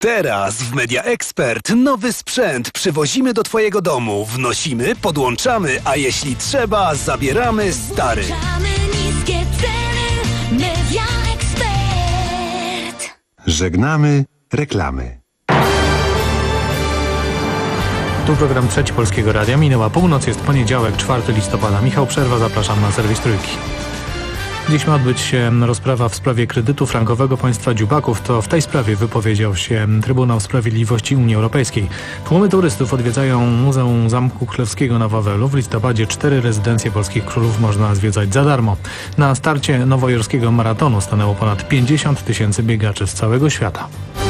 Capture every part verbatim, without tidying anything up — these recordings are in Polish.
Teraz w Media Expert nowy sprzęt przywozimy do Twojego domu. Wnosimy, podłączamy, a jeśli trzeba, zabieramy stary. Niskie ceny. Media Expert. Żegnamy reklamy. Tu program Trzeci Polskiego Radia. Minęła północ, jest poniedziałek, czwartego listopada. Michał Przerwa, zapraszam na serwis Trójki. Dziś ma odbyć się rozprawa w sprawie kredytu frankowego państwa dziubaków. To w tej sprawie wypowiedział się Trybunał Sprawiedliwości Unii Europejskiej. Tłumy turystów odwiedzają Muzeum Zamku Królewskiego na Wawelu. W listopadzie cztery rezydencje polskich królów można zwiedzać za darmo. Na starcie nowojorskiego maratonu stanęło ponad pięćdziesiąt tysięcy biegaczy z całego świata.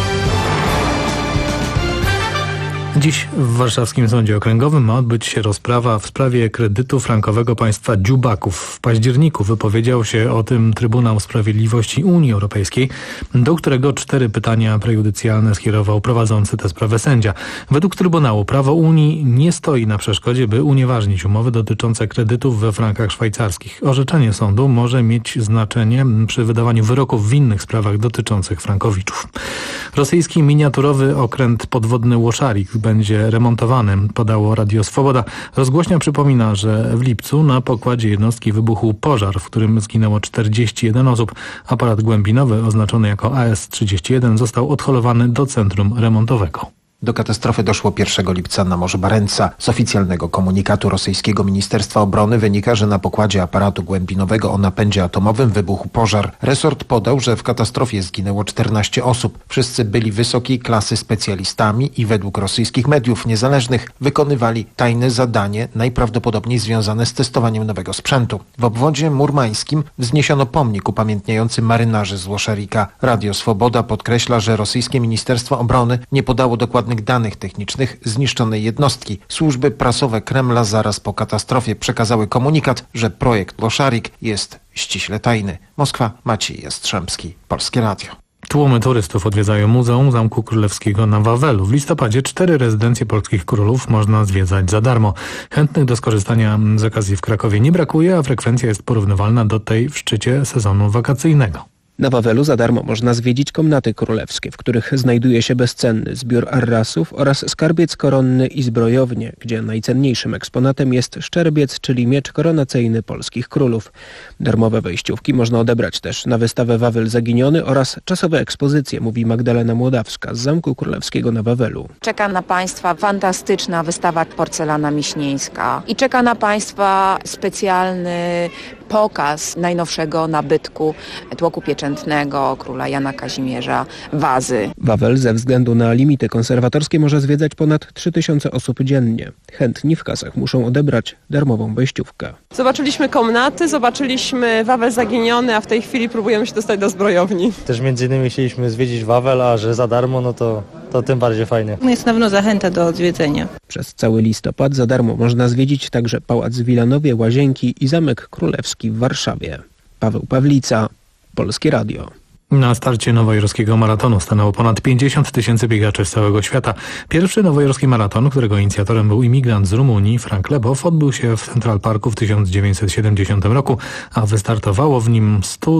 Dziś w warszawskim Sądzie Okręgowym ma odbyć się rozprawa w sprawie kredytu frankowego państwa dziubaków. W październiku wypowiedział się o tym Trybunał Sprawiedliwości Unii Europejskiej, do którego cztery pytania prejudycjalne skierował prowadzący tę sprawę sędzia. Według Trybunału prawo Unii nie stoi na przeszkodzie, by unieważnić umowy dotyczące kredytów we frankach szwajcarskich. Orzeczenie sądu może mieć znaczenie przy wydawaniu wyroków w innych sprawach dotyczących frankowiczów. Rosyjski miniaturowy okręt podwodny Łoszarik będzie remontowany, podało Radio Swoboda. Rozgłośnia przypomina, że w lipcu na pokładzie jednostki wybuchł pożar, w którym zginęło czterdzieści jeden osób. Aparat głębinowy oznaczony jako A S trzydzieści jeden został odholowany do centrum remontowego. Do katastrofy doszło pierwszego lipca na Morzu Barentsa. Z oficjalnego komunikatu rosyjskiego Ministerstwa Obrony wynika, że na pokładzie aparatu głębinowego o napędzie atomowym wybuchł pożar. Resort podał, że w katastrofie zginęło czternaście osób. Wszyscy byli wysokiej klasy specjalistami i według rosyjskich mediów niezależnych wykonywali tajne zadanie, najprawdopodobniej związane z testowaniem nowego sprzętu. W obwodzie murmańskim wzniesiono pomnik upamiętniający marynarzy z Łoszarika. Radio Swoboda podkreśla, że rosyjskie Ministerstwo Obrony nie podało dokładnych danych technicznych zniszczonej jednostki. Służby prasowe Kremla zaraz po katastrofie przekazały komunikat, że projekt Łoszarik jest ściśle tajny. Moskwa, Maciej Jastrzębski, Polskie Radio. Tłumy turystów odwiedzają Muzeum Zamku Królewskiego na Wawelu. W listopadzie cztery rezydencje polskich królów można zwiedzać za darmo. Chętnych do skorzystania z okazji w Krakowie nie brakuje, a frekwencja jest porównywalna do tej w szczycie sezonu wakacyjnego. Na Wawelu za darmo można zwiedzić komnaty królewskie, w których znajduje się bezcenny zbiór arrasów oraz skarbiec koronny i zbrojownie, gdzie najcenniejszym eksponatem jest szczerbiec, czyli miecz koronacyjny polskich królów. Darmowe wejściówki można odebrać też na wystawę Wawel Zaginiony oraz czasowe ekspozycje, mówi Magdalena Młodawska z Zamku Królewskiego na Wawelu. Czeka na Państwa fantastyczna wystawa porcelana miśnieńska i czeka na Państwa specjalny pokaz najnowszego nabytku tłoku pieczętnego króla Jana Kazimierza, wazy. Wawel ze względu na limity konserwatorskie może zwiedzać ponad trzy tysiące osób dziennie. Chętni w kasach muszą odebrać darmową wejściówkę. Zobaczyliśmy komnaty, zobaczyliśmy Wawel Zaginiony, a w tej chwili próbujemy się dostać do zbrojowni. Też między innymi chcieliśmy zwiedzić Wawel, a że za darmo, no to, to tym bardziej fajnie. Jest na pewno zachęta do odwiedzenia. Przez cały listopad za darmo można zwiedzić także Pałac w Wilanowie, Łazienki i Zamek Królewski w Warszawie. Paweł Pawlica, Polskie Radio. Na starcie nowojorskiego maratonu stanęło ponad pięćdziesiąt tysięcy biegaczy z całego świata. Pierwszy nowojorski maraton, którego inicjatorem był imigrant z Rumunii, Frank Lebow, odbył się w Central Parku w tysiąc dziewięćset siedemdziesiątym roku, a wystartowało w nim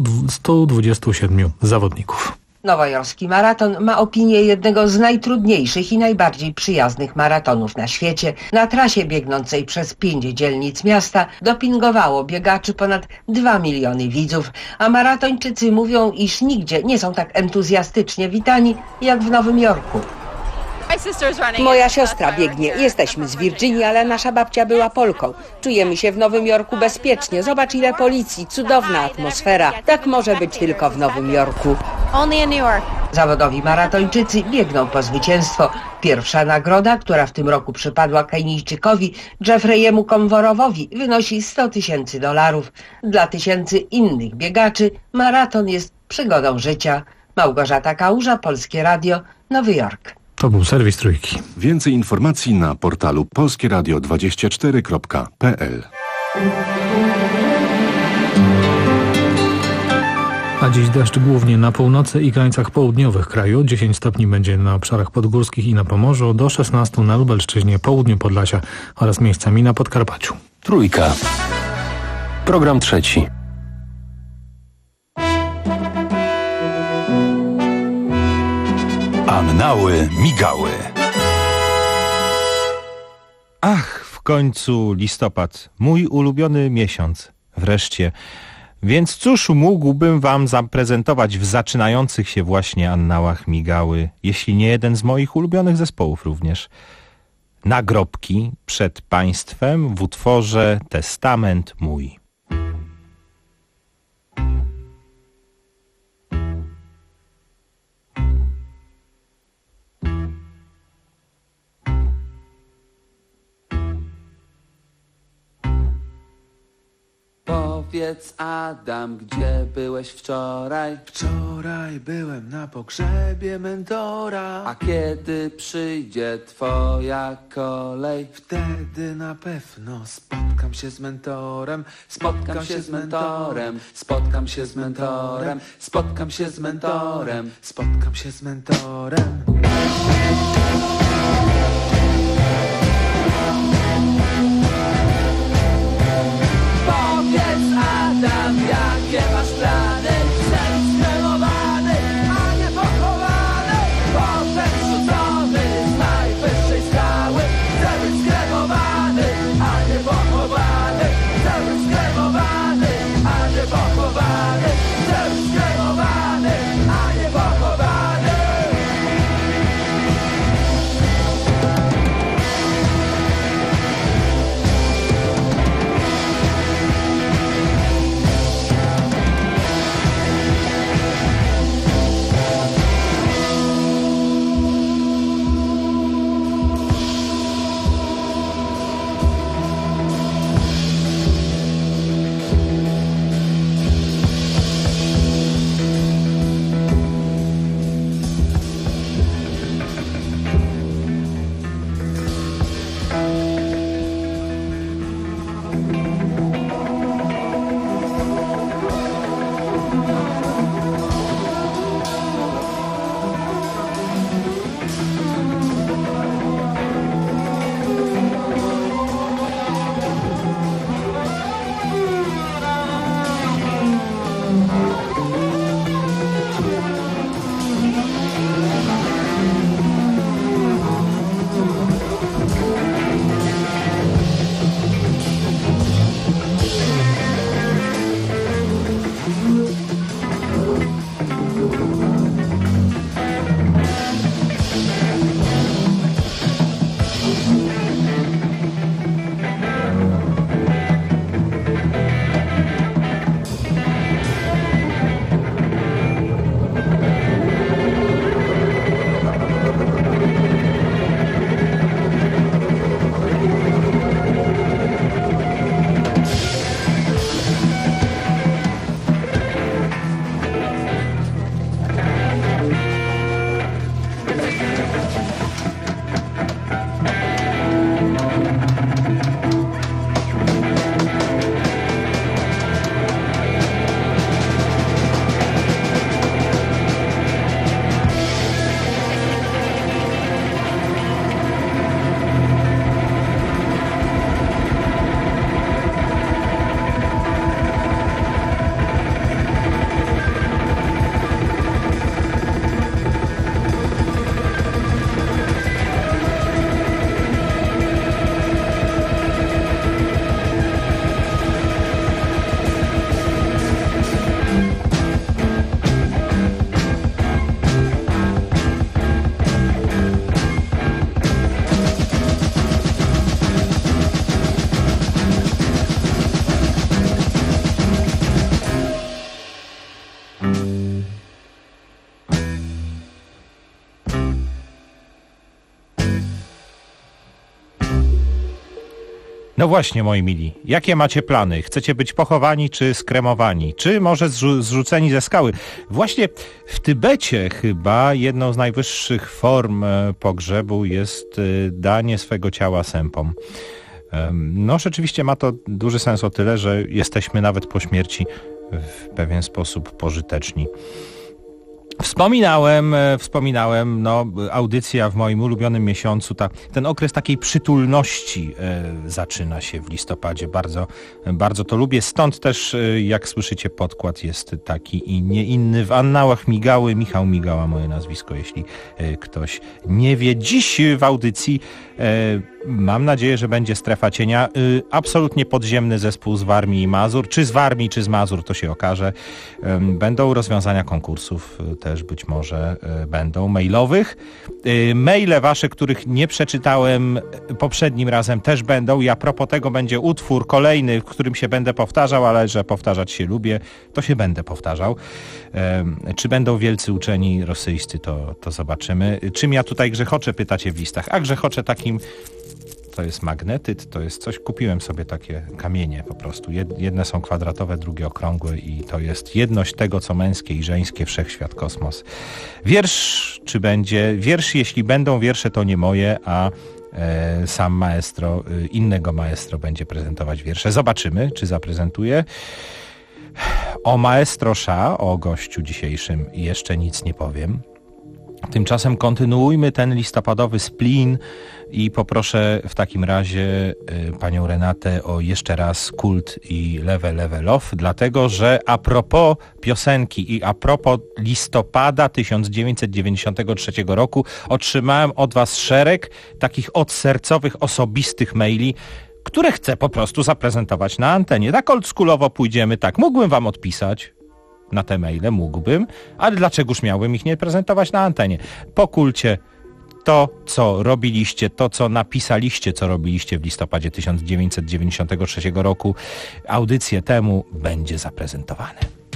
stu dwudziestu siedmiu zawodników. Nowojorski maraton ma opinię jednego z najtrudniejszych i najbardziej przyjaznych maratonów na świecie. Na trasie biegnącej przez pięć dzielnic miasta dopingowało biegaczy ponad dwa miliony widzów, a maratończycy mówią, iż nigdzie nie są tak entuzjastycznie witani jak w Nowym Jorku. Moja siostra biegnie. Jesteśmy z Virginii, ale nasza babcia była Polką. Czujemy się w Nowym Jorku bezpiecznie. Zobacz, ile policji. Cudowna atmosfera. Tak może być tylko w Nowym Jorku. Zawodowi maratończycy biegną po zwycięstwo. Pierwsza nagroda, która w tym roku przypadła Kenijczykowi Jeffrey'emu Konworowowi, wynosi sto tysięcy dolarów. Dla tysięcy innych biegaczy maraton jest przygodą życia. Małgorzata Kałuża, Polskie Radio, Nowy Jork. To był serwis Trójki. Więcej informacji na portalu polskieradio dwadzieścia cztery kropka p l. A dziś deszcz głównie na północy i krańcach południowych kraju. dziesięć stopni będzie na obszarach podgórskich i na Pomorzu, do szesnastu na Lubelszczyźnie, południu Podlasia oraz miejscami na Podkarpaciu. Trójka. Program trzeci. Annały migały. Ach, w końcu listopad, mój ulubiony miesiąc. Wreszcie. Więc cóż mógłbym wam zaprezentować w zaczynających się właśnie Annałach migały, jeśli nie jeden z moich ulubionych zespołów również. Nagrobki przed państwem w utworze Testament mój. Powiedz, Adam, gdzie byłeś wczoraj? Wczoraj byłem na pogrzebie mentora. A kiedy przyjdzie twoja kolej? Wtedy na pewno spotkam się z mentorem. Spotkam się z mentorem, spotkam się z mentorem, spotkam się z mentorem, spotkam się z mentorem. Powiedz, Adam, jakie masz plany? Chcesz skremowany, a nie pochowany, potem rzucony z najwyższej skały. Chcę być skremowany, a nie pochowany. Chcę być skremowany, a nie pochowany. Chcę być skremowany, a nie pochowany. No właśnie, moi mili, jakie macie plany? Chcecie być pochowani czy skremowani? Czy może zrzu- zrzuceni ze skały? Właśnie w Tybecie chyba jedną z najwyższych form pogrzebu jest danie swego ciała sępom. No rzeczywiście ma to duży sens o tyle, że jesteśmy nawet po śmierci w pewien sposób pożyteczni. Wspominałem, wspominałem, no, audycja w moim ulubionym miesiącu, ta, ten okres takiej przytulności e, zaczyna się w listopadzie. Bardzo, bardzo to lubię. Stąd też, e, jak słyszycie, podkład jest taki i nie inny. W annałach Migały, Michał Migała, moje nazwisko, jeśli e, ktoś nie wie. Dziś w audycji e, mam nadzieję, że będzie Strefa Cienia. E, absolutnie podziemny zespół z Warmii i Mazur. Czy z Warmii, czy z Mazur, to się okaże. E, będą rozwiązania konkursów te też być może y, będą mailowych. Y, maile wasze, których nie przeczytałem poprzednim razem, też będą. I a propos tego będzie utwór kolejny, w którym się będę powtarzał, ale że powtarzać się lubię, to się będę powtarzał. Y, czy będą wielcy uczeni rosyjscy, to, to zobaczymy. Czym ja tutaj grzechoczę, pytacie w listach. A grzechoczę takim... To jest magnetyt, to jest coś, kupiłem sobie takie kamienie po prostu. Jedne są kwadratowe, drugie okrągłe i to jest jedność tego, co męskie i żeńskie, wszechświat, kosmos. Wiersz, czy będzie? Wiersz, jeśli będą wiersze, to nie moje, a e, sam maestro, e, innego maestro będzie prezentować wiersze. Zobaczymy, czy zaprezentuje. O maestro Sza, o gościu dzisiejszym jeszcze nic nie powiem. Tymczasem kontynuujmy ten listopadowy splin i poproszę w takim razie y, panią Renatę o jeszcze raz Kult i Level Level Off, dlatego że a propos piosenki i a propos listopada tysiąc dziewięćset dziewięćdziesiątego trzeciego roku otrzymałem od was szereg takich odsercowych, osobistych maili, które chcę po prostu zaprezentować na antenie. Tak oldschoolowo pójdziemy, tak, mógłbym wam odpisać na te maile, mógłbym, ale dlaczegoż miałbym ich nie prezentować na antenie? Po kulcie to, co robiliście, to, co napisaliście, co robiliście w listopadzie tysiąc dziewięćset dziewięćdziesiątego trzeciego roku, audycję temu będzie zaprezentowane.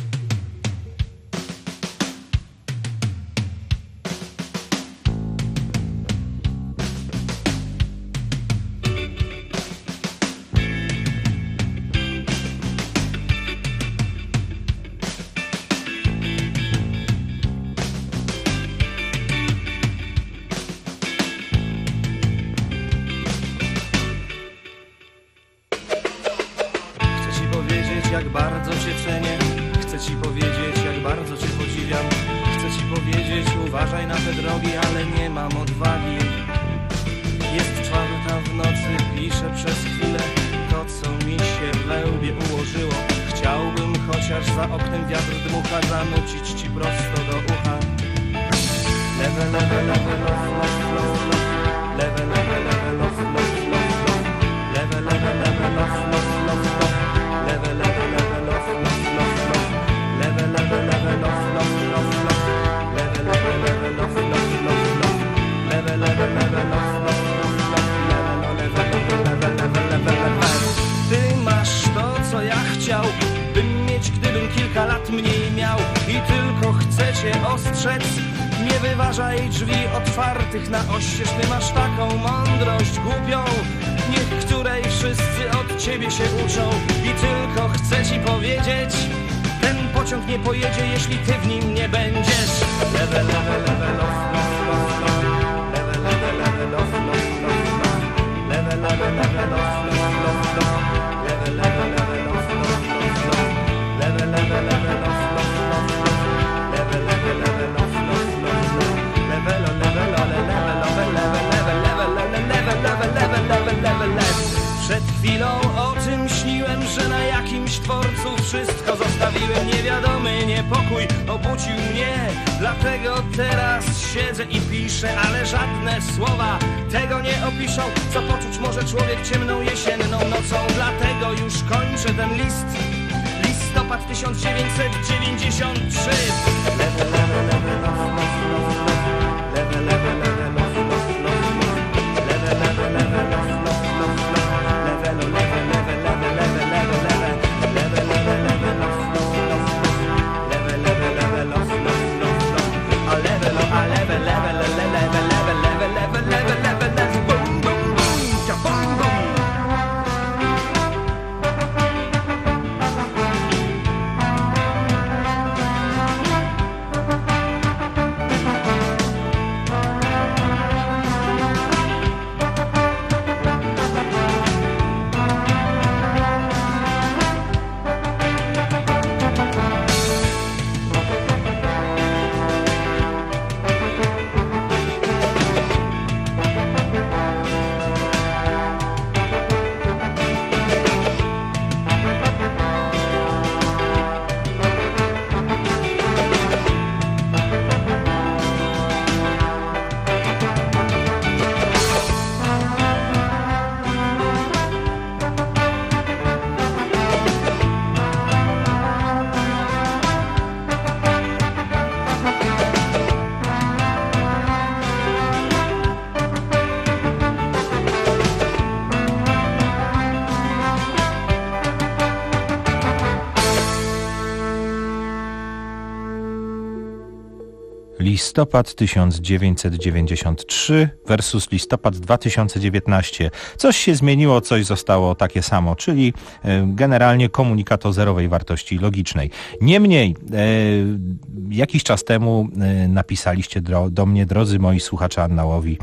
Przed chwilą o tym śniłem, że na jakimś dworcu wszystko zostawiłem. Niewiadomy niepokój obudził mnie, dlatego teraz siedzę i piszę. Ale żadne słowa tego nie opiszą, co poczuć może człowiek ciemną jesienną nocą. Dlatego już kończę ten list. Listopad tysiąc dziewięćset dziewięćdziesiąt trzy. Lewe, lewe, lewe, lof, lof, lof, lof. Lewe, lewe, lewe, lof, lof, lof, lof. Lewe, lewe, lewe, lof, lof, lof, lof. Lewe, lewe, lewe, lewe, lewe, lewe, lewe. Lewe, lewe, lewe, lof, lof, lof, lof. Lewe, lewe, lewe, lof, lof, lof, lof. A lewe, lo, a lewe, lewe, le, le, lewe, lewe, lewe, lewe, lewe, lewe, lewe. Bum, bum, bum, cia, bum, bum. Listopad tysiąc dziewięćset dziewięćdziesiąt trzy versus listopad dwa tysiące dziewiętnaście. Coś się zmieniło, coś zostało takie samo, czyli generalnie komunikat o zerowej wartości logicznej. Niemniej, jakiś czas temu napisaliście do, do mnie, drodzy moi słuchacze annałowi,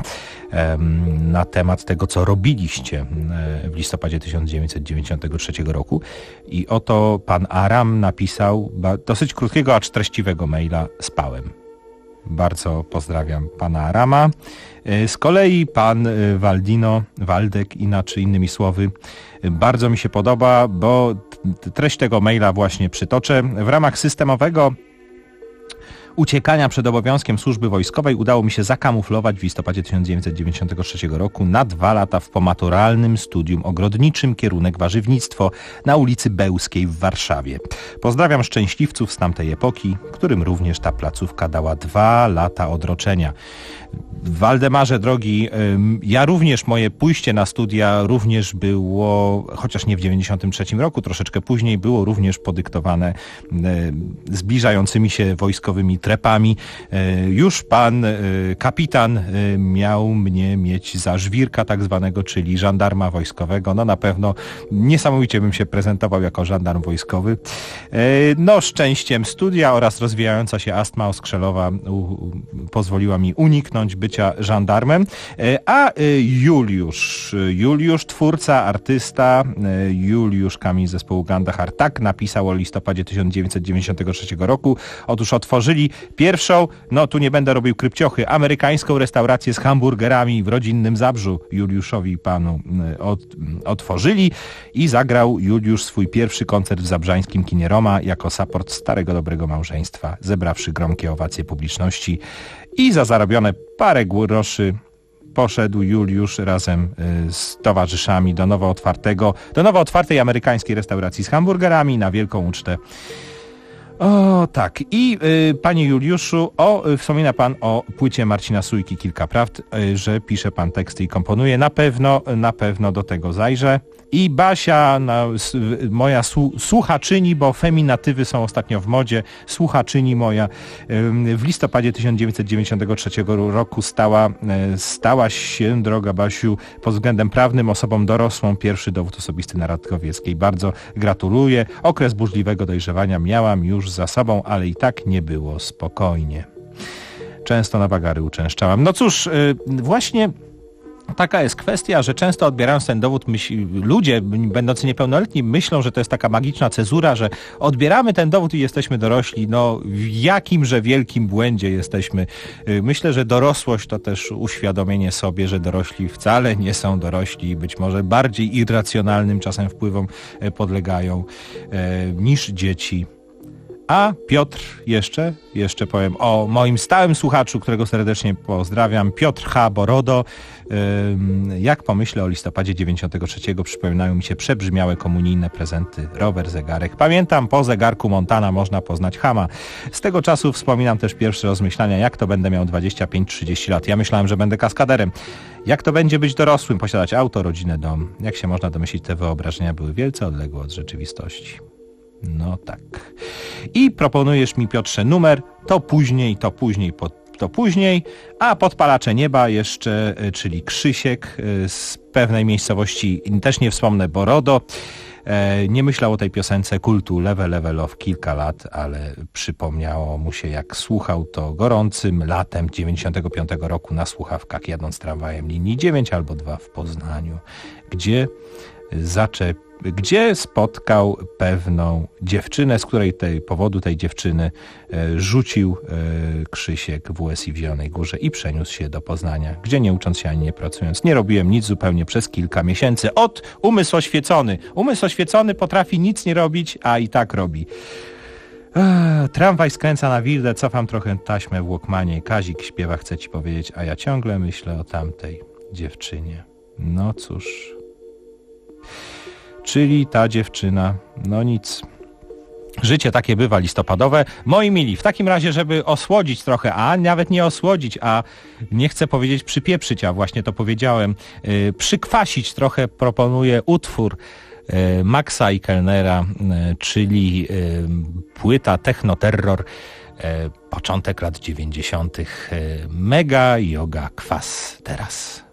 na temat tego, co robiliście w listopadzie tysiąc dziewięćset dziewięćdziesiątego trzeciego roku. I oto pan Aram napisał dosyć krótkiego, acz treściwego maila: spałem. Bardzo pozdrawiam pana Arama. Z kolei pan Waldino, Waldek, inaczej innymi słowy, bardzo mi się podoba, bo treść tego maila właśnie przytoczę. W ramach systemowego uciekania przed obowiązkiem służby wojskowej udało mi się zakamuflować w listopadzie tysiąc dziewięćset dziewięćdziesiątego trzeciego roku na dwa lata w pomaturalnym studium ogrodniczym, kierunek warzywnictwo, na ulicy Bełskiej w Warszawie. Pozdrawiam szczęśliwców z tamtej epoki, którym również ta placówka dała dwa lata odroczenia. Waldemarze drogi, ja również, moje pójście na studia również było, chociaż nie w dziewięćdziesiątym trzecim roku, troszeczkę później, było również podyktowane zbliżającymi się wojskowymi trepami. Już pan kapitan miał mnie mieć za żwirka tak zwanego, czyli żandarma wojskowego. No na pewno niesamowicie bym się prezentował jako żandarm wojskowy. No szczęściem studia oraz rozwijająca się astma oskrzelowa pozwoliła mi uniknąć bycia żandarmem. A Juliusz, Juliusz, twórca, artysta, Juliusz Kamień zespołu Gandahar tak napisał o listopadzie tysiąc dziewięćset dziewięćdziesiątego trzeciego roku. Otóż otworzyli pierwszą, no tu nie będę robił krypciochy, amerykańską restaurację z hamburgerami w rodzinnym Zabrzu. Juliuszowi panu od, otworzyli i zagrał Juliusz swój pierwszy koncert w zabrzańskim kinie Roma jako support starego dobrego małżeństwa, zebrawszy gromkie owacje publiczności, i za zarobione parę groszy poszedł Juliusz razem z towarzyszami do nowo otwartego, do nowo otwartej amerykańskiej restauracji z hamburgerami na wielką ucztę. O tak, i y, panie Juliuszu, o, y, wspomina pan o płycie Marcina Sujki Kilka Prawd, y, że pisze pan teksty i komponuje. Na pewno, na pewno do tego zajrzę. I Basia, na, s, moja su, słuchaczyni, bo feminatywy są ostatnio w modzie, słuchaczyni moja, y, w listopadzie tysiąc dziewięćset dziewięćdziesiątego trzeciego roku stała, y, stała się, droga Basiu, pod względem prawnym osobą dorosłą. Pierwszy dowód osobisty na Radkowieckiej. Bardzo gratuluję. Okres burzliwego dojrzewania miałam już za sobą, ale i tak nie było spokojnie. Często na wagary uczęszczałam. No cóż, yy, właśnie taka jest kwestia, że często odbierając ten dowód, myśl, ludzie będący niepełnoletni myślą, że to jest taka magiczna cezura, że odbieramy ten dowód i jesteśmy dorośli. No w jakimże wielkim błędzie jesteśmy. Myślę, że dorosłość to też uświadomienie sobie, że dorośli wcale nie są dorośli i być może bardziej irracjonalnym czasem wpływom podlegają e, niż dzieci. A Piotr jeszcze, jeszcze powiem o moim stałym słuchaczu, którego serdecznie pozdrawiam, Piotr H. Borodo. Jak pomyślę o listopadzie dziewięćdziesiątego trzeciego, przypominają mi się przebrzmiałe komunijne prezenty, rower, zegarek. Pamiętam, po zegarku Montana można poznać chama. Z tego czasu wspominam też pierwsze rozmyślania, jak to będę miał dwadzieścia pięć trzydzieści lat. Ja myślałem, że będę kaskaderem. Jak to będzie być dorosłym, posiadać auto, rodzinę, dom. Jak się można domyślić, te wyobrażenia były wielce odległe od rzeczywistości. No tak. I proponujesz mi, Piotrze, numer, to później, to później, to później, a Podpalacze Nieba jeszcze, czyli Krzysiek z pewnej miejscowości, też nie wspomnę, Borodo. Nie myślał o tej piosence kultu Level Level of kilka lat, ale przypomniało mu się, jak słuchał to gorącym latem dziewięćdziesiątego piątego roku na słuchawkach, jadąc tramwajem linii dziewięć albo dwa w Poznaniu, gdzie zaczep gdzie spotkał pewną dziewczynę, z której tej powodu tej dziewczyny e, rzucił e, Krzysiek w U S I w Zielonej Górze i przeniósł się do Poznania, gdzie nie ucząc się ani nie pracując, nie robiłem nic zupełnie przez kilka miesięcy. Od umysł oświecony. Umysł oświecony potrafi nic nie robić, a i tak robi. Ech, tramwaj skręca na Wildę, cofam trochę taśmę w Walkmanie. Kazik śpiewa, chcę ci powiedzieć, a ja ciągle myślę o tamtej dziewczynie. No cóż... Czyli ta dziewczyna, no nic. Życie takie bywa listopadowe. Moi mili, w takim razie, żeby osłodzić trochę, a nawet nie osłodzić, a nie chcę powiedzieć przypieprzyć, a właśnie to powiedziałem, yy, przykwasić trochę proponuję utwór yy, Maxa i Kellnera, yy, czyli yy, płyta Techno Terror. e, początek lat dziewięćdziesiątych. E, Mega Yoga Kwas teraz.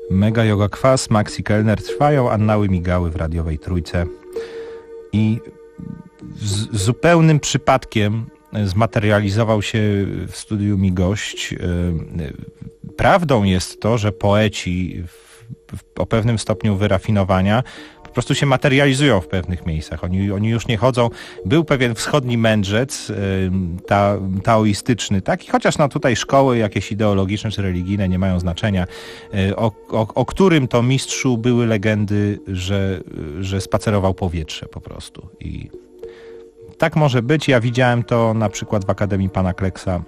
Mega Yoga Kwas, Maxi Kellner, trwają annały migały w radiowej Trójce. I z zupełnym przypadkiem zmaterializował się w studiu mi gość. Prawdą jest to, że poeci w, w, o pewnym stopniu wyrafinowania po prostu się materializują w pewnych miejscach. Oni, oni już nie chodzą. Był pewien wschodni mędrzec ta, taoistyczny, taki, chociaż no tutaj szkoły jakieś ideologiczne czy religijne nie mają znaczenia, o, o, o którym to mistrzu były legendy, że, że spacerował powietrze po prostu. I tak może być. Ja widziałem to na przykład w Akademii Pana Kleksa.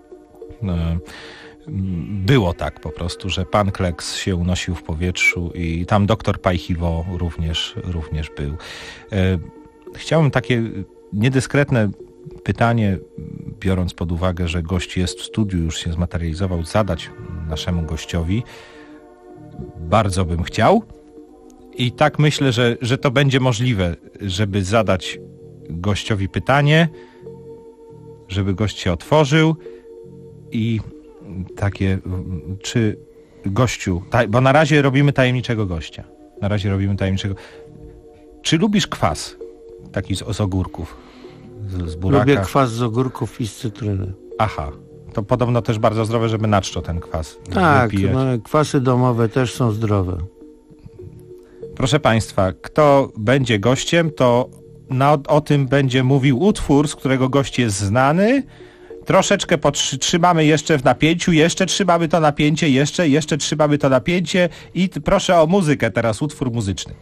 Było tak po prostu, że pan Kleks się unosił w powietrzu i tam doktor Pajchiwo również, również był. Chciałbym takie niedyskretne pytanie, biorąc pod uwagę, że gość jest w studiu, już się zmaterializował, zadać naszemu gościowi. Bardzo bym chciał i tak myślę, że, że to będzie możliwe, żeby zadać gościowi pytanie, żeby gość się otworzył i takie, czy gościu, taj, bo na razie robimy tajemniczego gościa. Na razie robimy tajemniczego. Czy lubisz kwas? Taki z, z ogórków? Z, z buraka? Lubię kwas z ogórków i z cytryny. Aha. To podobno też bardzo zdrowe, żeby na czczo ten kwas tak, wypijać. No, kwasy domowe też są zdrowe. Proszę Państwa, kto będzie gościem, to na, o tym będzie mówił utwór, z którego gość jest znany. Troszeczkę trzymamy jeszcze w napięciu, jeszcze trzymamy to napięcie, jeszcze, jeszcze trzymamy to napięcie i proszę o muzykę teraz, utwór muzyczny.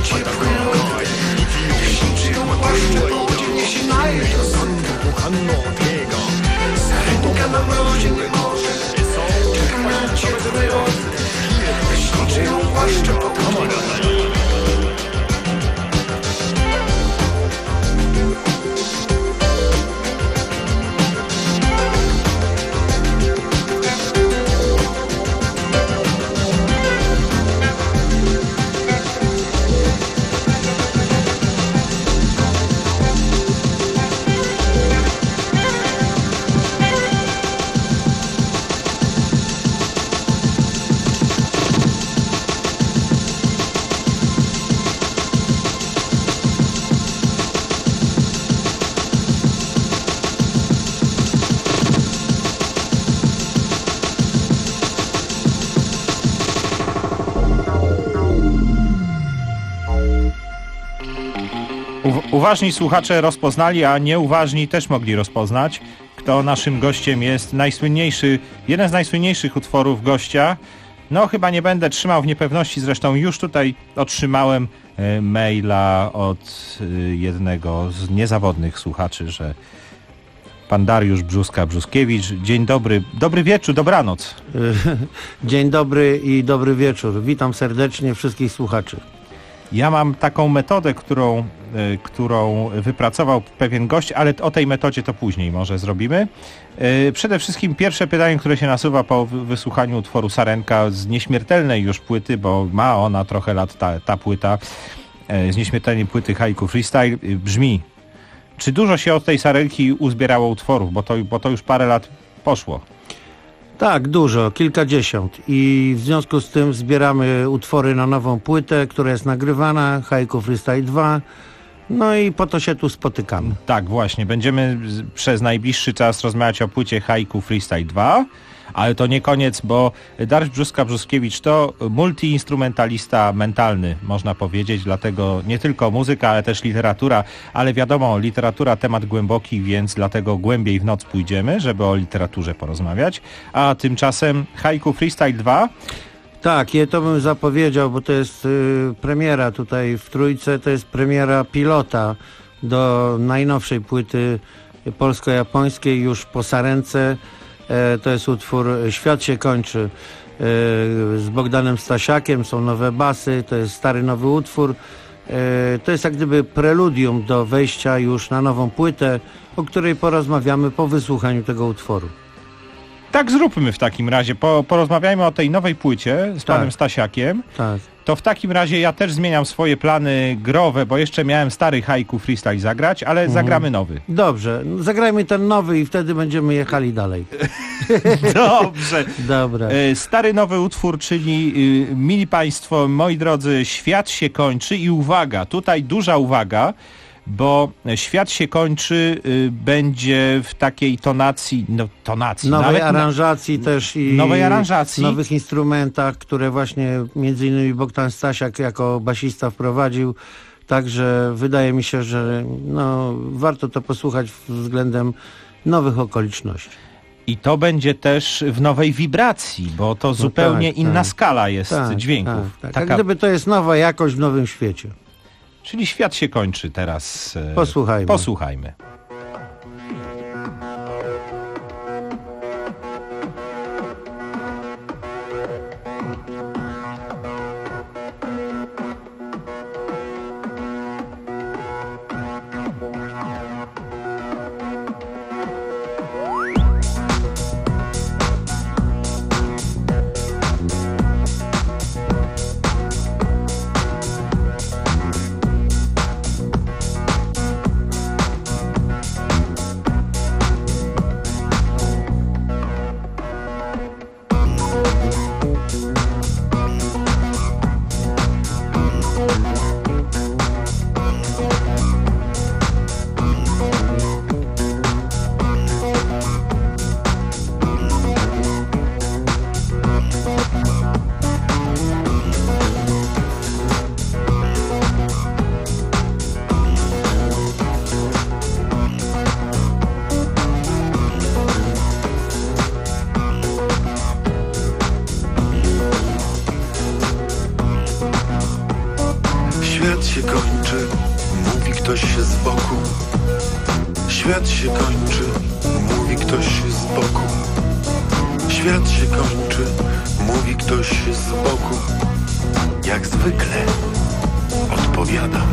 Uważni słuchacze rozpoznali, a nieuważni też mogli rozpoznać, kto naszym gościem jest. Najsłynniejszy, jeden z najsłynniejszych utworów gościa. No chyba nie będę trzymał w niepewności, zresztą już tutaj otrzymałem e, maila od e, jednego z niezawodnych słuchaczy, że pan Dariusz Brzuska-Brzuskiewicz. Dzień dobry, dobry wieczór, dobranoc. Dzień dobry i dobry wieczór. Witam serdecznie wszystkich słuchaczy. Ja mam taką metodę, którą, y, którą wypracował pewien gość, ale o tej metodzie to później może zrobimy. Y, przede wszystkim pierwsze pytanie, które się nasuwa po wysłuchaniu utworu Sarenka z nieśmiertelnej już płyty, bo ma ona trochę lat ta, ta płyta, y, z nieśmiertelnej płyty Haiku Freestyle, y, brzmi: czy dużo się od tej Sarenki uzbierało utworów, bo to, bo to już parę lat poszło? Tak, dużo, kilkadziesiąt i w związku z tym zbieramy utwory na nową płytę, która jest nagrywana, Haiku Freestyle dwa, no i po to się tu spotykamy. Tak, właśnie, będziemy przez najbliższy czas rozmawiać o płycie Haiku Freestyle dwa, ale to nie koniec, bo Dariusz Brzuska-Brzuskiewicz to multiinstrumentalista mentalny, można powiedzieć, dlatego nie tylko muzyka, ale też literatura, ale wiadomo, literatura temat głęboki, więc dlatego głębiej w noc pójdziemy, żeby o literaturze porozmawiać, a tymczasem Haiku Freestyle dwa... Tak, je to bym zapowiedział, bo to jest y, premiera tutaj w Trójce, to jest premiera pilota do najnowszej płyty polsko-japońskiej już po Sarence. To jest utwór Świat się kończy z Bogdanem Stasiakiem, są nowe basy, to jest stary nowy utwór. To jest jak gdyby preludium do wejścia już na nową płytę, o której porozmawiamy po wysłuchaniu tego utworu. Tak zróbmy w takim razie, po, porozmawiajmy o tej nowej płycie z tak. panem Stasiakiem. Tak. To w takim razie ja też zmieniam swoje plany growe, bo jeszcze miałem stary Haiku Freestyle zagrać, ale mhm. zagramy nowy. Dobrze, zagrajmy ten nowy i wtedy będziemy jechali dalej. Dobrze. Dobra. Stary nowy utwór, czyli mili państwo, moi drodzy, Świat się kończy i uwaga, tutaj duża uwaga, bo Świat się kończy y, będzie w takiej tonacji, no tonacji. Nowej nawet aranżacji na, też i nowej aranżacji. Nowych instrumentach, które właśnie między innymi Bogdan Stasiak jako basista wprowadził. Także wydaje mi się, że no, warto to posłuchać względem nowych okoliczności. I to będzie też w nowej wibracji, bo to no zupełnie tak, inna tak. skala jest tak, dźwięków. Tak, tak. Taka... Jak gdyby to jest nowa jakość w nowym świecie. Czyli świat się kończy teraz. Posłuchajmy. Posłuchajmy. się kończy, mówi ktoś z boku. Świat się kończy, mówi ktoś z boku. Świat się kończy, mówi ktoś z boku. Jak zwykle odpowiadam.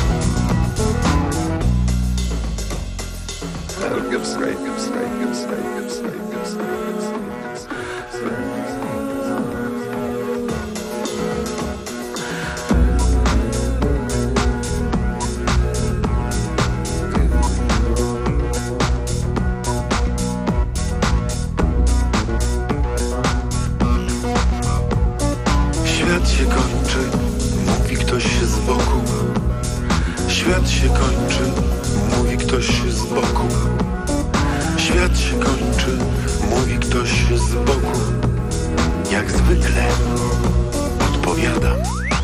Świat się kończy, mówi ktoś z boku. Świat się kończy, mówi ktoś z boku. Świat się kończy, mówi ktoś z boku. Jak zwykle odpowiadam.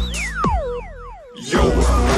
Yo,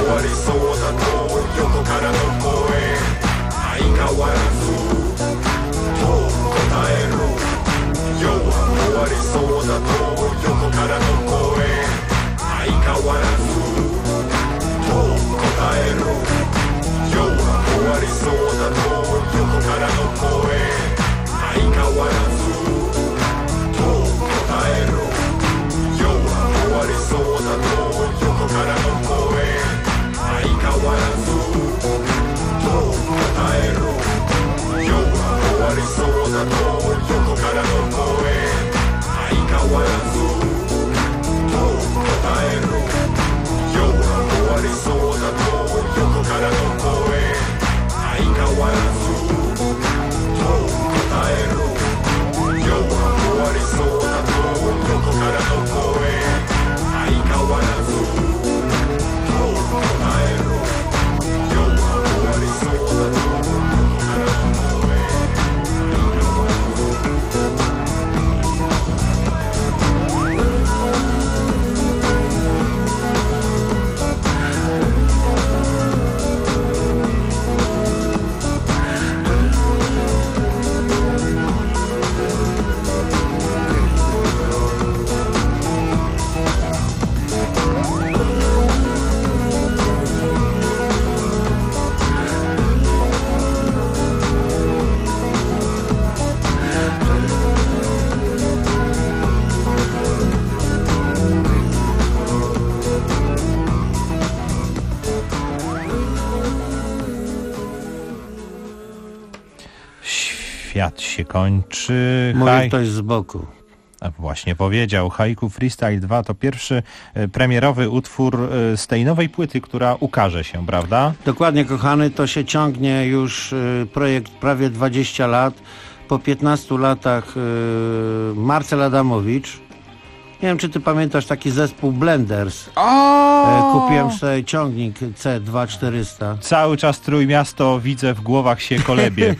Świat się kończy. Mówi Haj... ktoś z boku. A właśnie powiedział. Haiku Freestyle dwa to pierwszy e, premierowy utwór e, z tej nowej płyty, która ukaże się, prawda? Dokładnie, kochany, to się ciągnie już y, projekt prawie dwadzieścia lat. Po piętnastu latach y, Marcel Adamowicz. Nie wiem, czy ty pamiętasz taki zespół Blenders. E, kupiłem sobie ciągnik C dwa czterysta. Cały czas Trójmiasto widzę w głowach się kolebie.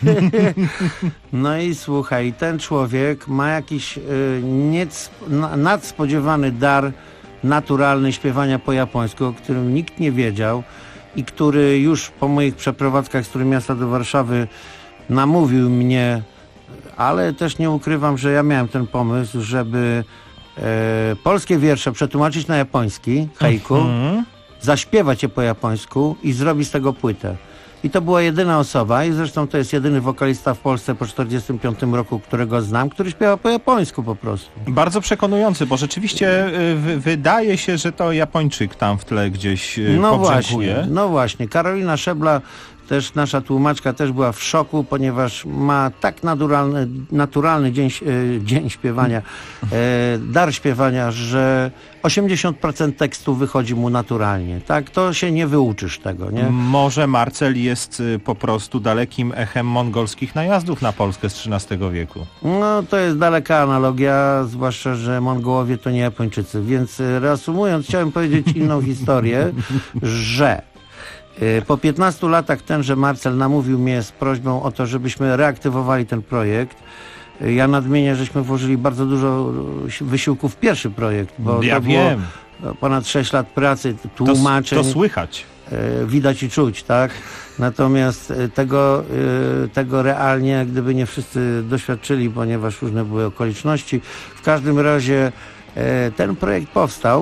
No i słuchaj, ten człowiek ma jakiś y, niec, na, nadspodziewany dar naturalny śpiewania po japońsku, o którym nikt nie wiedział i który już po moich przeprowadzkach z Trójmiasta do Warszawy namówił mnie, ale też nie ukrywam, że ja miałem ten pomysł, żeby e, polskie wiersze przetłumaczyć na japoński, haiku, mm-hmm. zaśpiewać je po japońsku i zrobić z tego płytę. I to była jedyna osoba, i zresztą to jest jedyny wokalista w Polsce po czterdziestym piątym roku, którego znam, który śpiewa po japońsku po prostu. Bardzo przekonujący, bo rzeczywiście y, wydaje się, że to Japończyk tam w tle gdzieś y, no pobrzękuje. Właśnie, no właśnie. Karolina Szebla, też nasza tłumaczka, też była w szoku, ponieważ ma tak naturalny, naturalny dzień, e, dzień śpiewania, e, dar śpiewania, że osiemdziesiąt procent tekstu wychodzi mu naturalnie. Tak, to się nie wyuczysz tego, nie? Może Marcel jest y, po prostu dalekim echem mongolskich najazdów na Polskę z trzynastego wieku. No, to jest daleka analogia, zwłaszcza, że Mongołowie to nie Japończycy. Więc e, reasumując, chciałem powiedzieć inną historię, że po piętnastu latach tenże Marcel namówił mnie z prośbą o to, żebyśmy reaktywowali ten projekt. Ja nadmienię, żeśmy włożyli bardzo dużo wysiłku w pierwszy projekt, bo ja to wiem. było ponad sześć lat pracy, tłumaczeń. To, to słychać. Widać i czuć, tak? Natomiast tego, tego realnie, gdyby nie wszyscy doświadczyli, ponieważ różne były okoliczności. W każdym razie ten projekt powstał.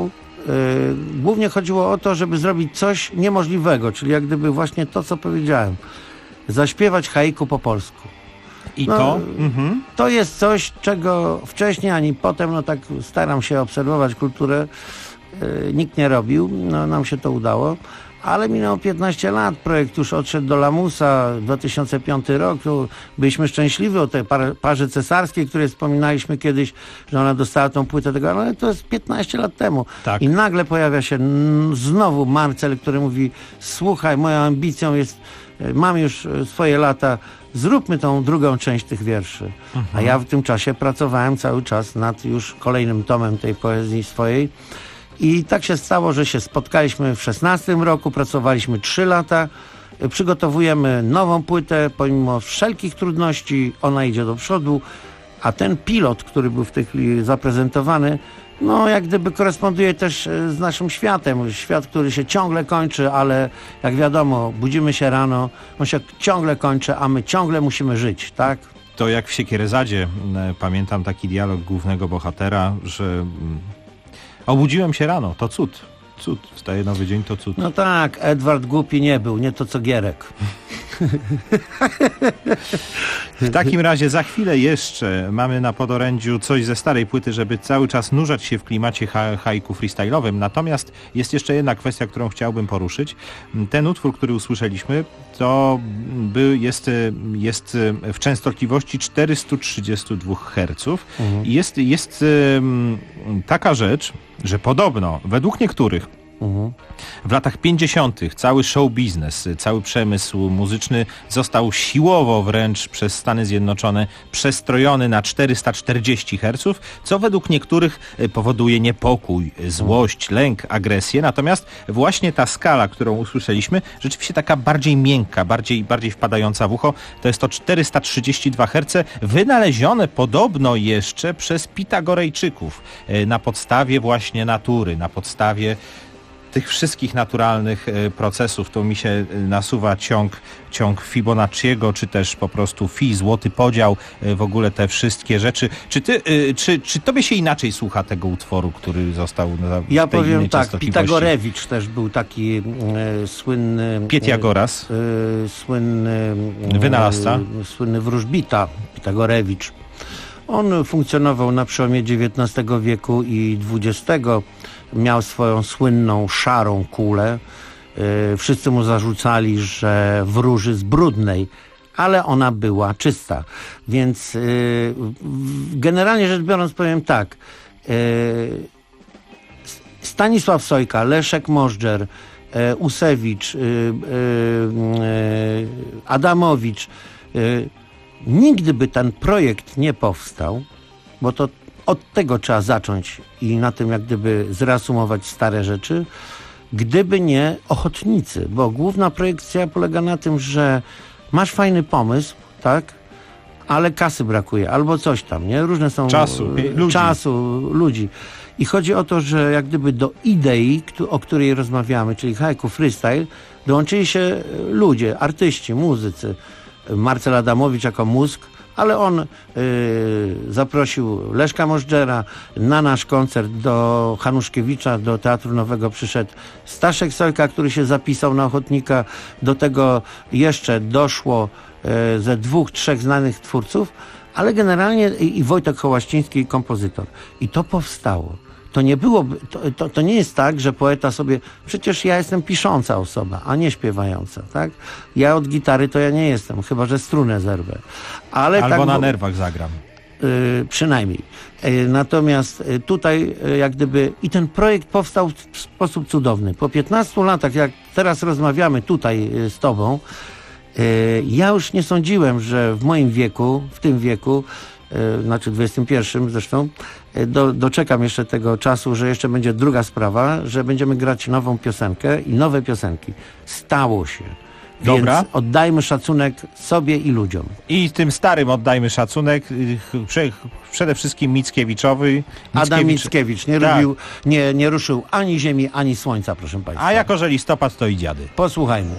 głównie chodziło o to, żeby zrobić coś niemożliwego, czyli jak gdyby właśnie to, co powiedziałem. Zaśpiewać haiku po polsku. I no, to? Mhm. To jest coś, czego wcześniej ani potem, no tak staram się obserwować kulturę, yy, nikt nie robił, no nam się to udało, ale minęło piętnaście lat, projekt już odszedł do lamusa, dwa tysiące piąty rok, byliśmy szczęśliwi o tej par parze cesarskiej, której wspominaliśmy kiedyś, że ona dostała tą płytę tego, ale to jest piętnaście lat temu. Tak. I nagle pojawia się znowu Marcel, który mówi, słuchaj, moją ambicją jest, mam już swoje lata, zróbmy tą drugą część tych wierszy. Mhm. A ja w tym czasie pracowałem cały czas nad już kolejnym tomem tej poezji swojej. I tak się stało, że się spotkaliśmy w szesnastym roku, pracowaliśmy trzy lata, przygotowujemy nową płytę, pomimo wszelkich trudności, ona idzie do przodu, a ten pilot, który był w tej chwili zaprezentowany, no jak gdyby koresponduje też z naszym światem. Świat, który się ciągle kończy, ale jak wiadomo, budzimy się rano, on się ciągle kończy, a my ciągle musimy żyć, tak? To jak w Siekierezadzie, pamiętam taki dialog głównego bohatera, że obudziłem się rano, to cud. Cud. Wstaje nowy dzień, to cud. No tak, Edward głupi nie był, nie to co Gierek. W takim razie za chwilę jeszcze mamy na podorędziu coś ze starej płyty, żeby cały czas nurzać się w klimacie ha haiku freestyle'owym. Natomiast jest jeszcze jedna kwestia, którą chciałbym poruszyć. Ten utwór, który usłyszeliśmy, to był, jest, jest w częstotliwości czterysta trzydzieści dwa herców. Mhm. I jest, jest um, taka rzecz, że podobno, według niektórych, w latach pięćdziesiątych cały show biznes, cały przemysł muzyczny został siłowo wręcz przez Stany Zjednoczone przestrojony na czterysta czterdzieści herców, co według niektórych powoduje niepokój, złość, lęk, agresję. Natomiast właśnie ta skala, którą usłyszeliśmy, rzeczywiście taka bardziej miękka, bardziej, bardziej wpadająca w ucho, to jest to czterysta trzydzieści dwa herce, wynalezione podobno jeszcze przez Pitagorejczyków na podstawie właśnie natury, na podstawie tych wszystkich naturalnych procesów. To mi się nasuwa ciąg, ciąg Fibonacciego, czy też po prostu Fi, złoty podział, w ogóle te wszystkie rzeczy. Czy, ty, czy, czy tobie się inaczej słucha tego utworu, który został na tej Ja powiem innej tak, Pitagorewicz też był taki e, słynny... Pietiagoras. E, słynny... E, Wynalazca. Słynny wróżbita, Pitagorewicz. On funkcjonował na przełomie dziewiętnastego wieku i dwudziestego. Miał swoją słynną szarą kulę. Yy, wszyscy mu zarzucali, że wróży z brudnej, ale ona była czysta. Więc yy, generalnie rzecz biorąc powiem tak. Yy, Stanisław Sojka, Leszek Możdżer, yy, Usewicz, yy, yy, Adamowicz. Yy, nigdy by ten projekt nie powstał, bo to od tego trzeba zacząć i na tym jak gdyby zreasumować stare rzeczy, gdyby nie ochotnicy, bo główna projekcja polega na tym, że masz fajny pomysł, tak, ale kasy brakuje, albo coś tam, nie? Różne są... Czasu, ludzi. Czasu, ludzi. I chodzi o to, że jak gdyby do idei, o której rozmawiamy, czyli haiku freestyle, dołączyli się ludzie, artyści, muzycy. Marcel Adamowicz jako mózg, ale on y, zaprosił Leszka Możdżera na nasz koncert do Hanuszkiewicza, do Teatru Nowego przyszedł Staszek Sojka, który się zapisał na ochotnika. Do tego jeszcze doszło y, ze dwóch, trzech znanych twórców, ale generalnie i, i Wojtek Hołaściński, kompozytor. I to powstało. To nie było, to, to, to nie jest tak, że poeta sobie, przecież ja jestem pisząca osoba, a nie śpiewająca, tak? Ja od gitary to ja nie jestem, chyba że strunę zerwę. Ale Albo tak, na bo, nerwach zagram. Yy, przynajmniej. Yy, natomiast yy, tutaj yy, jak gdyby i ten projekt powstał w sposób cudowny. Po piętnastu latach, jak teraz rozmawiamy tutaj yy, z tobą, yy, ja już nie sądziłem, że w moim wieku, w tym wieku, yy, znaczy dwudziestym pierwszym zresztą, Do, doczekam jeszcze tego czasu, że jeszcze będzie druga sprawa, że będziemy grać nową piosenkę i nowe piosenki. Stało się. Dobra. Więc oddajmy szacunek sobie i ludziom. I tym starym oddajmy szacunek. Prze, przede wszystkim Mickiewiczowi. Mickiewicz. Adam Mickiewicz nie, tak. lubił, nie, nie ruszył ani ziemi, ani słońca, proszę państwa. A jako że listopad, to i dziady. Posłuchajmy.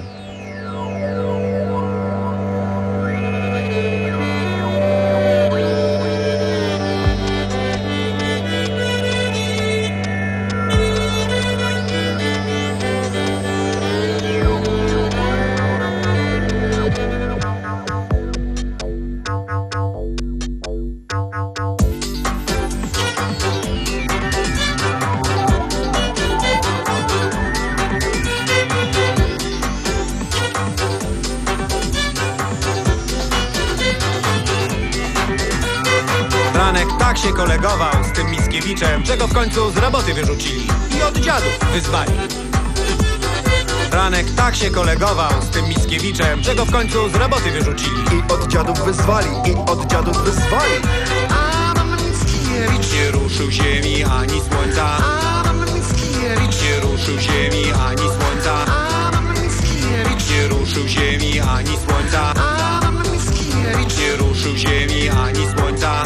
się kolegował z tym Mickiewiczem, że go w końcu z roboty wyrzucili i od dziadów wyzwali. Franek tak się kolegował z tym Mickiewiczem, że go w końcu z roboty wyrzucili i od dziadów wyzwali, i od dziadów wyzwali. Adam Mickiewicz nie ruszył ziemi ani słońca. Adam Mickiewicz nie ruszył ziemi ani słońca. Adam Mickiewicz nie ruszył ziemi ani słońca. Adam Mickiewicz nie ruszył ziemi ani słońca.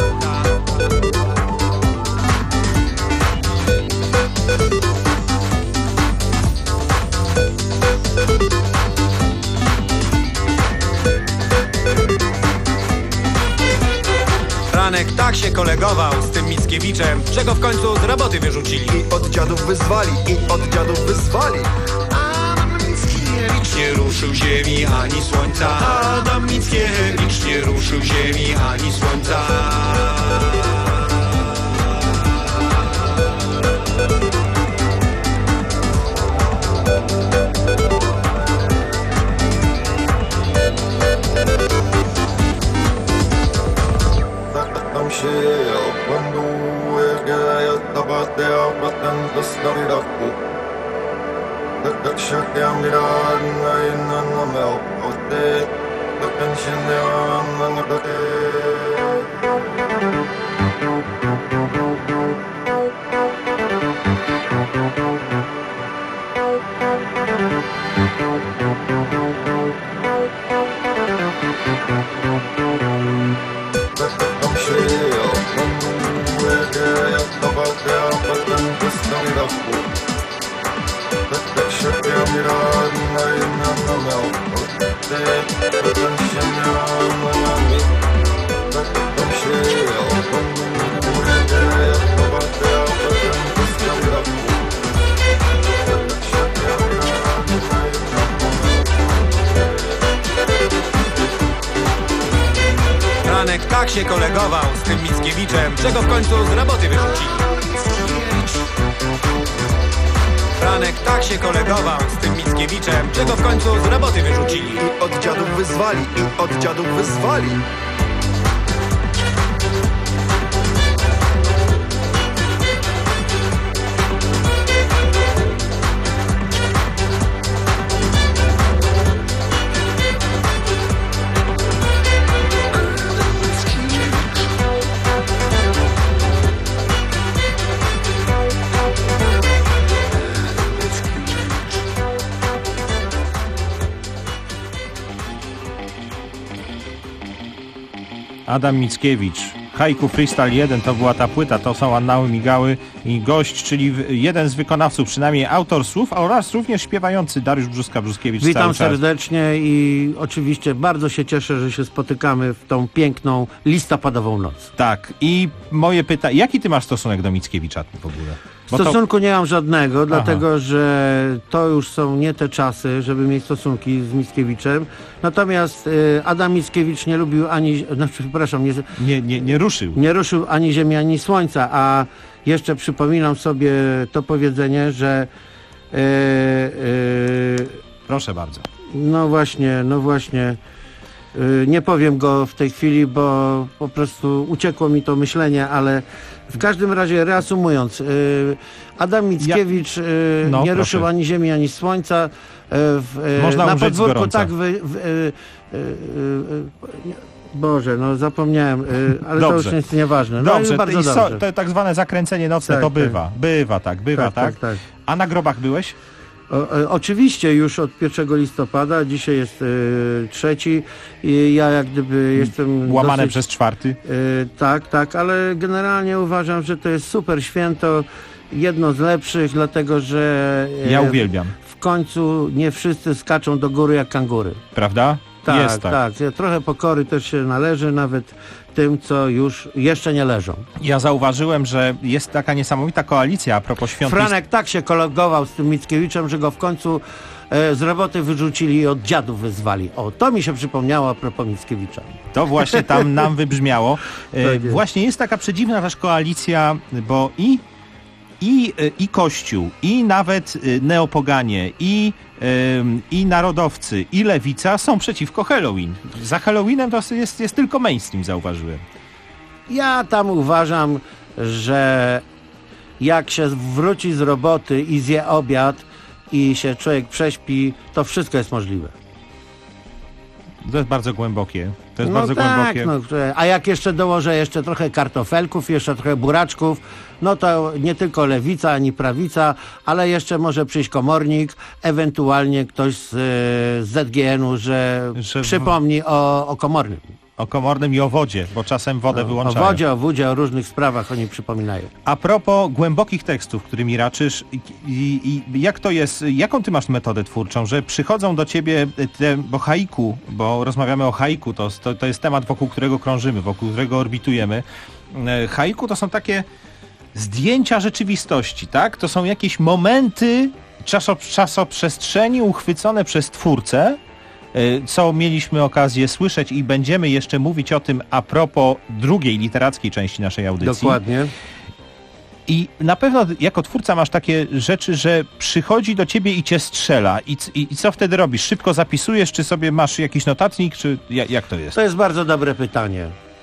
Franek tak się kolegował z tym Mickiewiczem, że go w końcu z roboty wyrzucili i od dziadów wyzwali, i od dziadów wyzwali. Adam Mickiewicz nie ruszył ziemi ani słońca. Adam Mickiewicz nie ruszył ziemi ani słońca. się opłynął, ja tabatę obatem do stolidachu. Tak się kamera na inna na mel, o ty, tak się nie ma na takie. Franek tak się kolegował z tym Mickiewiczem, że go w końcu z roboty wyrzucili. Franek tak się kolegował z tym Mickiewiczem, że go w końcu z roboty wyrzucili i od dziadów wyzwali, i od dziadów wyzwali. Adam Mickiewicz, Haiku Freestyle jeden to była ta płyta, to są Annały Migały i gość, czyli jeden z wykonawców, przynajmniej autor słów oraz również śpiewający Dariusz Brzuska-Brzuskiewicz. Witam serdecznie i oczywiście bardzo się cieszę, że się spotykamy w tą piękną listopadową noc. Tak i moje pytanie, jaki ty masz stosunek do Mickiewicza w ogóle? Bo stosunku to... nie mam żadnego, dlatego Aha. że to już są nie te czasy, żeby mieć stosunki z Mickiewiczem. Natomiast y, Adam Mickiewicz nie lubił ani, no, przepraszam, nie, nie, nie, nie ruszył. Nie ruszył ani ziemi, ani słońca, a jeszcze przypominam sobie to powiedzenie, że y, y, proszę bardzo. No właśnie, no właśnie. Y, nie powiem go w tej chwili, bo po prostu uciekło mi to myślenie, ale w każdym razie reasumując, Adam Mickiewicz ja... no, nie ruszył proszę. ani ziemi, ani słońca. W, Można na podwórku tak wy, w, w, Boże, no zapomniałem, ale dobrze. To już jest nieważne. No dobrze, bardzo so, dobrze. To tak zwane zakręcenie nocne tak, to bywa. Tak. Bywa tak, bywa tak, tak. tak, tak. A na grobach byłeś? O, o, oczywiście już od pierwszego listopada, dzisiaj jest y, trzeci i ja jak gdyby jestem... Łamane dosyć, przez czwarty? Y, tak, tak, ale generalnie uważam, że to jest super święto, jedno z lepszych, dlatego że... Y, ja uwielbiam. W końcu nie wszyscy skaczą do góry jak kangury. Prawda? Tak, jest tak. tak. Trochę pokory też się należy, nawet tym, co już jeszcze nie leżą. Ja zauważyłem, że jest taka niesamowita koalicja a propos świąt... Franek tak się kolegował z tym Mickiewiczem, że go w końcu e, z roboty wyrzucili i od dziadów wyzwali. O, to mi się przypomniało a propos Mickiewicza. To właśnie tam nam wybrzmiało. E, tak jest. Właśnie jest taka przedziwna też koalicja, bo i I, i Kościół, i nawet neopoganie, i, i narodowcy, i lewica są przeciwko Halloween. Za Halloweenem to jest, jest tylko mainstream, zauważyłem. Ja tam uważam, że jak się wróci z roboty i zje obiad i się człowiek prześpi, to wszystko jest możliwe. To jest bardzo głębokie. To jest no bardzo tak, głębokie. No, a jak jeszcze dołożę jeszcze trochę kartofelków, jeszcze trochę buraczków, no to nie tylko lewica ani prawica, ale jeszcze może przyjść komornik, ewentualnie ktoś z, z Z G N u, że, że przypomni o, o komornym. O komornym i o wodzie, bo czasem wodę no, wyłączają. O wodzie, o wódzie, o różnych sprawach oni przypominają. A propos głębokich tekstów, którymi raczysz, i, i, i jak to jest, jaką ty masz metodę twórczą, że przychodzą do ciebie te, bo haiku, bo rozmawiamy o haiku, to, to, to jest temat, wokół którego krążymy, wokół którego orbitujemy. Haiku to są takie zdjęcia rzeczywistości, tak? To są jakieś momenty czasop, czasoprzestrzeni uchwycone przez twórcę, co mieliśmy okazję słyszeć i będziemy jeszcze mówić o tym a propos drugiej literackiej części naszej audycji. Dokładnie. I na pewno jako twórca masz takie rzeczy, że przychodzi do ciebie i cię strzela. I, i, i co wtedy robisz? Szybko zapisujesz, czy sobie masz jakiś notatnik, czy jak, jak to jest? To jest bardzo dobre pytanie.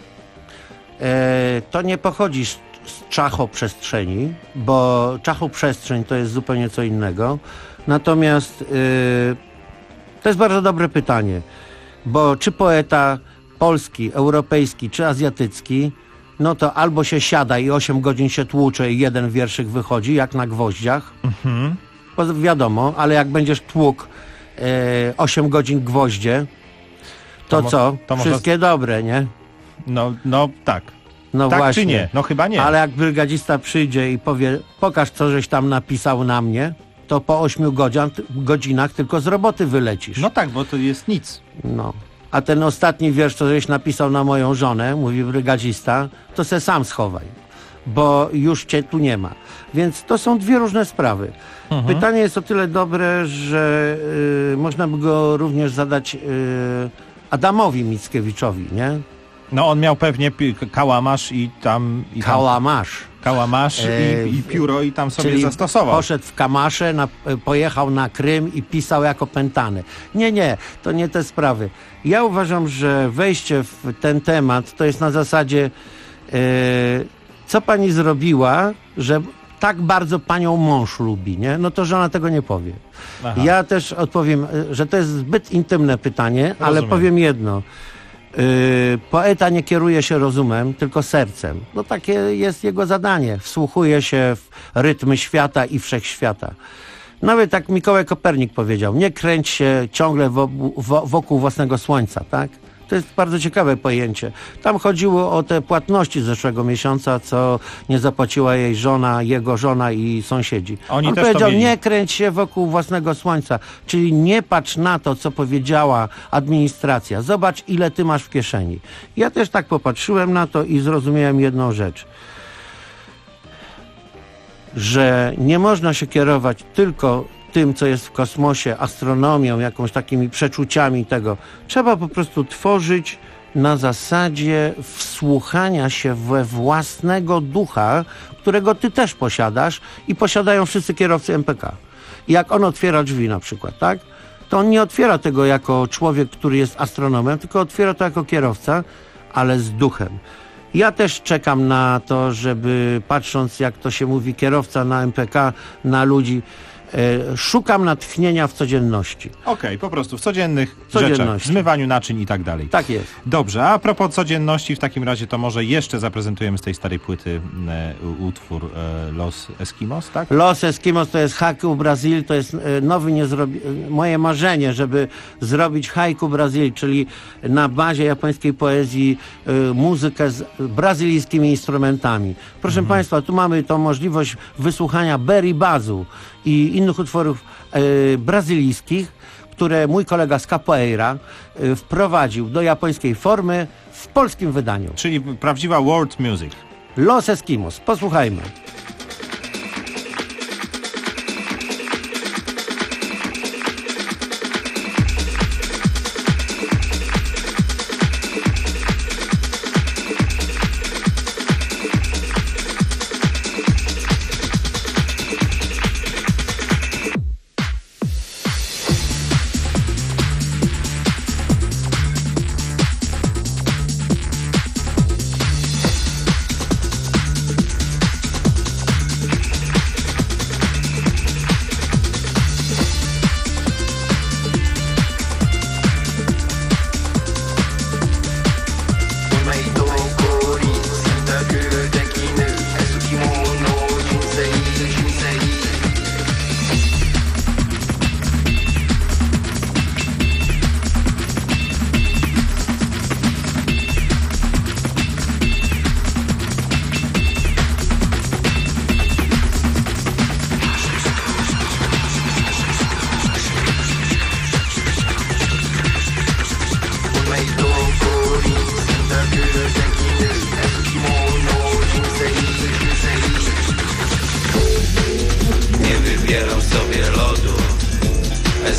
E, to nie pochodzi z, z czachoprzestrzeni, bo czachoprzestrzeń to jest zupełnie co innego. Natomiast e, to jest bardzo dobre pytanie, bo czy poeta polski, europejski, czy azjatycki, no to albo się siada i osiem godzin się tłucze i jeden wierszyk wychodzi, jak na gwoździach, mhm. bo wiadomo, ale jak będziesz tłukł e, osiem godzin gwoździe, to, to co? To wszystkie może... dobre, nie? No, no tak. No tak właśnie. Czy nie? No chyba nie. Ale jak brygadzista przyjdzie i powie, pokaż co żeś tam napisał na mnie, to po ośmiu godzin, godzinach tylko z roboty wylecisz. No tak, bo to jest nic. No. A ten ostatni wiersz, co żeś napisał na moją żonę, mówi brygadzista, to se sam schowaj, bo już cię tu nie ma. Więc to są dwie różne sprawy. Mhm. Pytanie jest o tyle dobre, że y, można by go również zadać y, Adamowi Mickiewiczowi, nie? No on miał pewnie pi- kałamarz i tam... I tam... Kałamarz. Kałamarz e, i, i pióro i tam sobie czyli zastosował. Poszedł w kamasze, na, pojechał na Krym i pisał jako pętany. Nie, nie, to nie te sprawy. Ja uważam, że wejście w ten temat to jest na zasadzie e, co pani zrobiła, że tak bardzo panią mąż lubi, nie? No to żona tego nie powie. Aha. Ja też odpowiem, że to jest zbyt intymne pytanie, Rozumiem. ale powiem jedno. Yy, poeta nie kieruje się rozumem, tylko sercem. No takie jest jego zadanie. Wsłuchuje się w rytmy świata i wszechświata. Nawet tak Mikołaj Kopernik powiedział, nie kręć się ciągle wokół, wokół własnego słońca, tak? To jest bardzo ciekawe pojęcie. Tam chodziło o te płatności z zeszłego miesiąca, co nie zapłaciła jej żona, jego żona i sąsiedzi. Oni On też powiedział, to nie kręć się wokół własnego słońca, czyli nie patrz na to, co powiedziała administracja. Zobacz, ile ty masz w kieszeni. Ja też tak popatrzyłem na to i zrozumiałem jedną rzecz. Że nie można się kierować tylko tym, co jest w kosmosie, astronomią, jakąś takimi przeczuciami tego. Trzeba po prostu tworzyć na zasadzie wsłuchania się we własnego ducha, którego ty też posiadasz i posiadają wszyscy kierowcy M P K. I jak on otwiera drzwi na przykład, tak? To on nie otwiera tego jako człowiek, który jest astronomem, tylko otwiera to jako kierowca, ale z duchem. Ja też czekam na to, żeby patrząc, jak to się mówi, kierowca na M P K, na ludzi, e, szukam natchnienia w codzienności. Okej, okay, po prostu w codziennych rzeczach, w zmywaniu naczyń i tak dalej. Tak jest. Dobrze, a propos codzienności, w takim razie to może jeszcze zaprezentujemy z tej starej płyty e, utwór e, Los Eskimos, tak? Los Eskimos to jest Haiku Brazil, to jest e, nowy, nie zrobi... moje marzenie, żeby zrobić Haiku Brazil, czyli na bazie japońskiej poezji e, muzykę z brazylijskimi instrumentami. Proszę mhm. Państwa, tu mamy tą możliwość wysłuchania Berry Bazu i innych utworów e, brazylijskich, które mój kolega z Capoeira e, wprowadził do japońskiej formy w polskim wydaniu. Czyli prawdziwa world music. Los Eskimos. Posłuchajmy.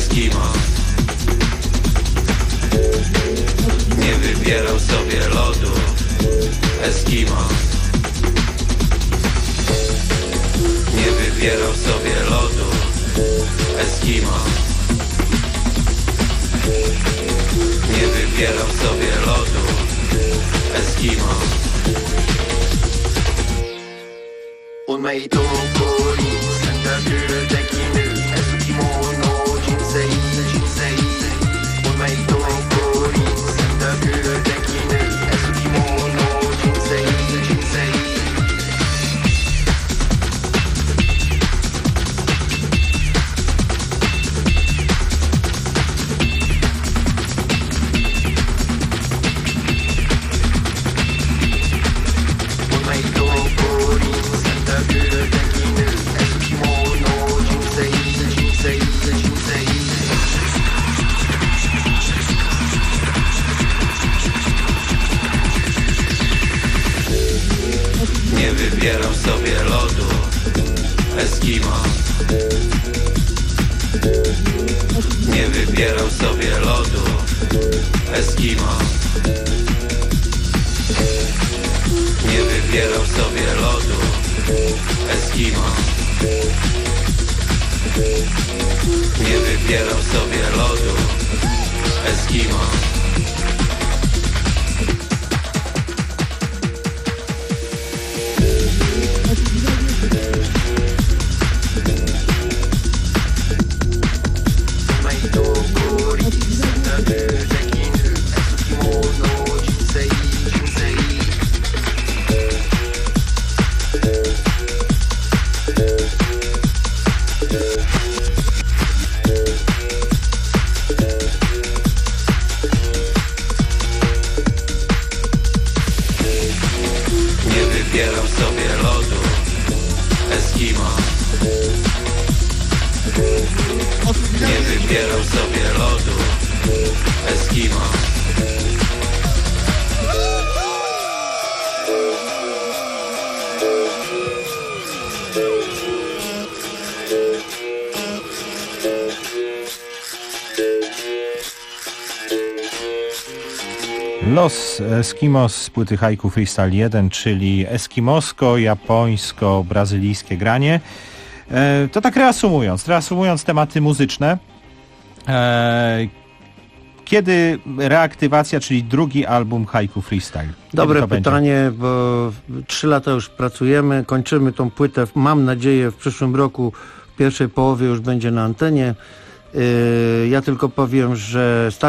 Eskimo. Nie wybierał sobie lodu. Eskimo. Nie wybierał sobie lodu. Eskimo. Nie wybierał sobie lodu. Eskimo. 運命と降臨選択できぬエスキモの人生人生運命と降臨選択できぬエスキモの人生人生 Nie wybierał sobie lodu. Eskimo. Nie wybierał sobie lodu. Eskimo. Nie wybierał sobie lodu. Eskimo. Nie wybierał sobie lodu. Eskimo. Nie wybierał sobie lodu. Eskimo. Nie wybierał sobie lodu. Eskimo. Los Eskimos z płyty Haiku Freestyle jeden, czyli eskimosko-japońsko-brazylijskie granie. E, to tak reasumując, reasumując tematy muzyczne. E, kiedy reaktywacja, czyli drugi album Haiku Freestyle? Dobre pytanie, bo trzy lata już pracujemy, kończymy tą płytę, mam nadzieję w przyszłym roku, w pierwszej połowie już będzie na antenie. Yy, ja tylko powiem, że